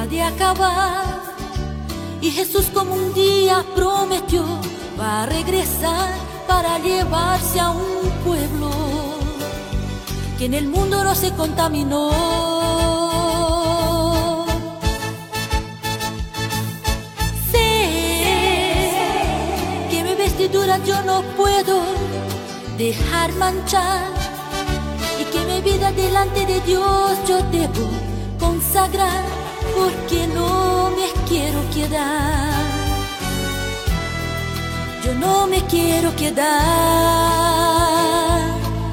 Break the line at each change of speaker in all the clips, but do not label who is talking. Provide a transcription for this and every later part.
ha de acabar. Y Jesús, como un día prometió, va a regresar para llevarse a un pueblo que en el mundo no se contaminó. Sé que mi vestidura yo no puedo dejar manchar, y que mi vida delante de Dios yo debo consagrar, porque no me quiero quedar, yo no me quiero quedar.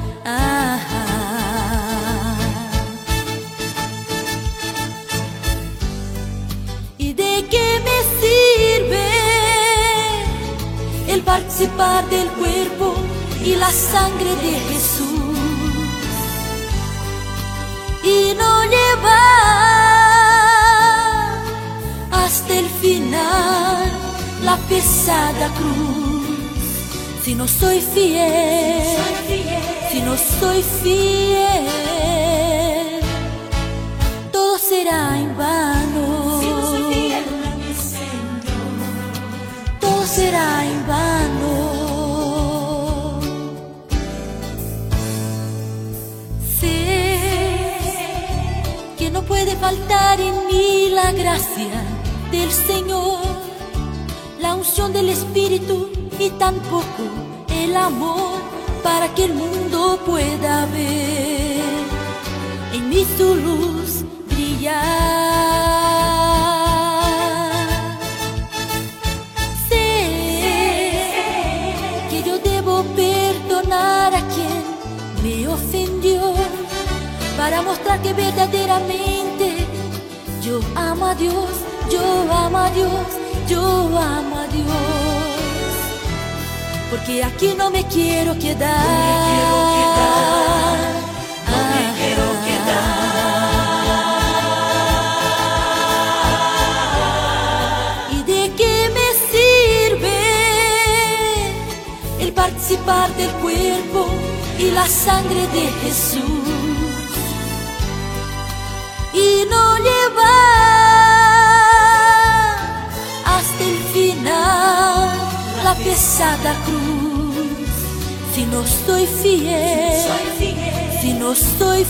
¿Y de qué me sirve el participar del cuerpo y la sangre de Jesús y no llevar hasta el final la pesada cruz? Si no soy fiel, si no soy fiel, todo será en vano. Si no soy fiel a mi Señor, todo será en vano. Sé que no puede faltar en mí la gracia del Señor, la unción del Espíritu, y tampoco el amor, para que el mundo pueda ver en mí su luz brillar. Sé que yo debo perdonar a quien me ofendió, para mostrar que verdaderamente yo amo a Dios, yo amo a Dios, yo amo a Dios, porque aquí no me quiero quedar,
no me quiero quedar.
¿Y de qué me sirve el participar del cuerpo y la sangre de Jesús y no llevar hasta el final la pesada cruz? Si no soy fiel, si no soy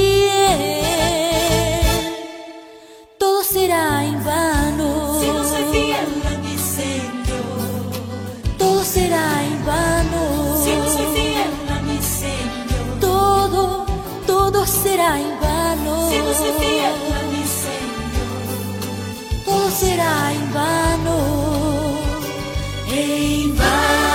fiel, todo será en vano.
Si no soy fiel a mi Señor,
todo será en vano.
si no soy fiel a mi Señor,
todo será en vano.
si no soy fiel a mi Señor,
todo será en vano.
en vano.